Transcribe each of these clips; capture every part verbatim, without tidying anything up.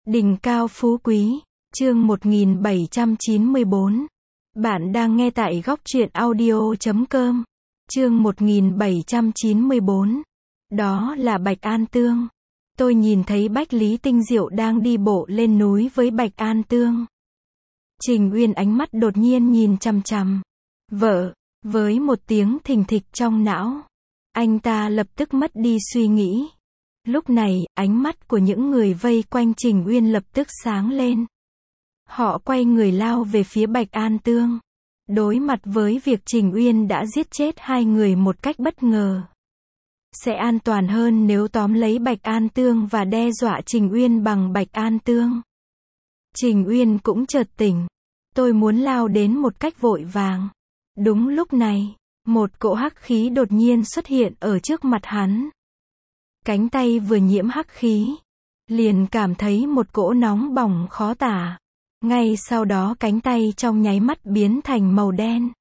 Đỉnh cao phú quý, chương một nghìn bảy trăm chín mươi bốn. Bạn đang nghe tại góc truyện audio chấm com. Chương một nghìn bảy trăm chín mươi bốn. Đó là Bạch An Tương. Tôi nhìn thấy Bách Lý Tinh Diệu đang đi bộ lên núi với Bạch An Tương. Trình Uyên ánh mắt đột nhiên nhìn chằm chằm vợ, với một tiếng thình thịch trong não. Anh ta lập tức mất đi suy nghĩ. Lúc này, ánh mắt của những người vây quanh Trình Uyên lập tức sáng lên. Họ quay người lao về phía Bạch An Tương. Đối mặt với việc Trình Uyên đã giết chết hai người một cách bất ngờ. Sẽ an toàn hơn nếu tóm lấy Bạch An Tương và đe dọa Trình Uyên bằng Bạch An Tương. Trình Uyên cũng chợt tỉnh. Tôi muốn lao đến một cách vội vàng. Đúng lúc này, một cỗ hắc khí đột nhiên xuất hiện ở trước mặt hắn. Cánh tay vừa nhiễm hắc khí, liền cảm thấy một cỗ nóng bỏng khó tả. Ngay sau đó cánh tay trong nháy mắt biến thành màu đen.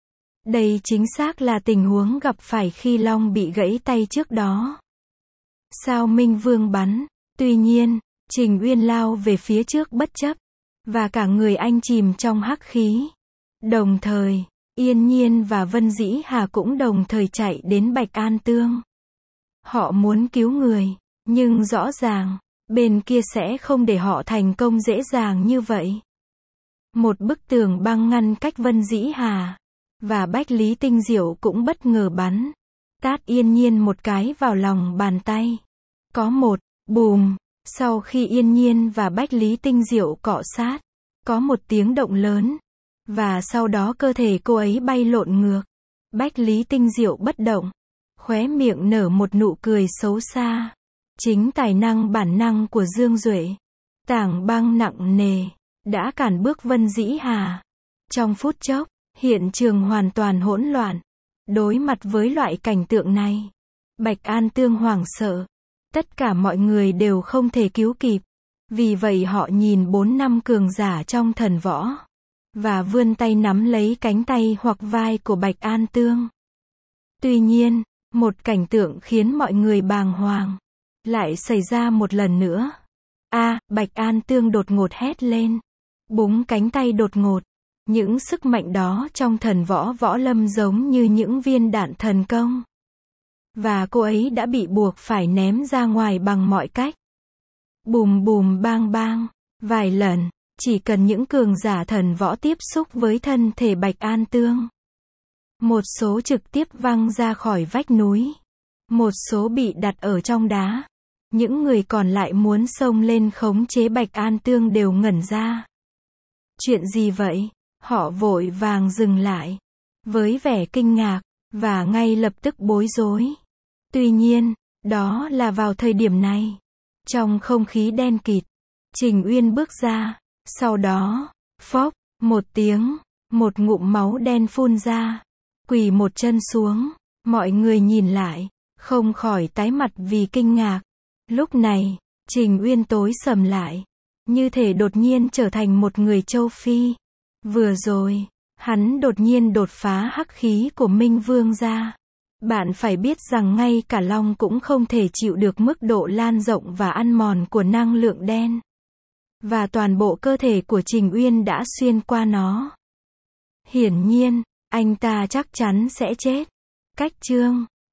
Đây chính xác là tình huống gặp phải khi Long bị gãy tay trước đó. Sao Minh Vương bắn, tuy nhiên, Trình Uyên lao về phía trước bất chấp, và cả người anh chìm trong hắc khí. Đồng thời, Yên Nhiên và Vân Dĩ Hà cũng đồng thời chạy đến Bạch An Tương. Họ muốn cứu người, nhưng rõ ràng, bên kia sẽ không để họ thành công dễ dàng như vậy. Một bức tường băng ngăn cách Vân Dĩ Hà, và Bách Lý Tinh Diệu cũng bất ngờ bắn. Tát Yên Nhiên một cái vào lòng bàn tay. Có một, bùm, sau khi Yên Nhiên và Bách Lý Tinh Diệu cọ sát, có một tiếng động lớn, và sau đó cơ thể cô ấy bay lộn ngược. Bách Lý Tinh Diệu bất động, khóe miệng nở một nụ cười xấu xa. Chính tài năng bản năng của Dương Duệ, tảng băng nặng nề, đã cản bước Vân Dĩ Hà. Trong phút chốc, hiện trường hoàn toàn hỗn loạn. Đối mặt với loại cảnh tượng này, Bạch An Tương hoảng sợ. Tất cả mọi người đều không thể cứu kịp. Vì vậy họ nhìn bốn năm cường giả trong thần võ, và vươn tay nắm lấy cánh tay hoặc vai của Bạch An Tương. Tuy nhiên, một cảnh tượng khiến mọi người bàng hoàng lại xảy ra một lần nữa. A, à, Bạch An Tương đột ngột hét lên. Búng cánh tay đột ngột. Những sức mạnh đó trong thần võ võ lâm giống như những viên đạn thần công. Và cô ấy đã bị buộc phải ném ra ngoài bằng mọi cách. Bùm bùm bang bang, vài lần, chỉ cần những cường giả thần võ tiếp xúc với thân thể Bạch An Tương. Một số trực tiếp văng ra khỏi vách núi. Một số bị đặt ở trong đá. Những người còn lại muốn xông lên khống chế Bạch An Tương đều ngẩn ra. Chuyện gì vậy? Họ vội vàng dừng lại. Với vẻ kinh ngạc, và ngay lập tức bối rối. Tuy nhiên, đó là vào thời điểm này. Trong không khí đen kịt, Trình Uyên bước ra. Sau đó, phốc, một tiếng, một ngụm máu đen phun ra. Quỳ một chân xuống. Mọi người nhìn lại, không khỏi tái mặt vì kinh ngạc. Lúc này, Trình Uyên tối sầm lại. Như thể đột nhiên trở thành một người châu Phi. Vừa rồi, hắn đột nhiên đột phá hắc khí của Minh Vương ra. Bạn phải biết rằng ngay cả Long cũng không thể chịu được mức độ lan rộng và ăn mòn của năng lượng đen. Và toàn bộ cơ thể của Trình Uyên đã xuyên qua nó. Hiển nhiên, anh ta chắc chắn sẽ chết. Cách chương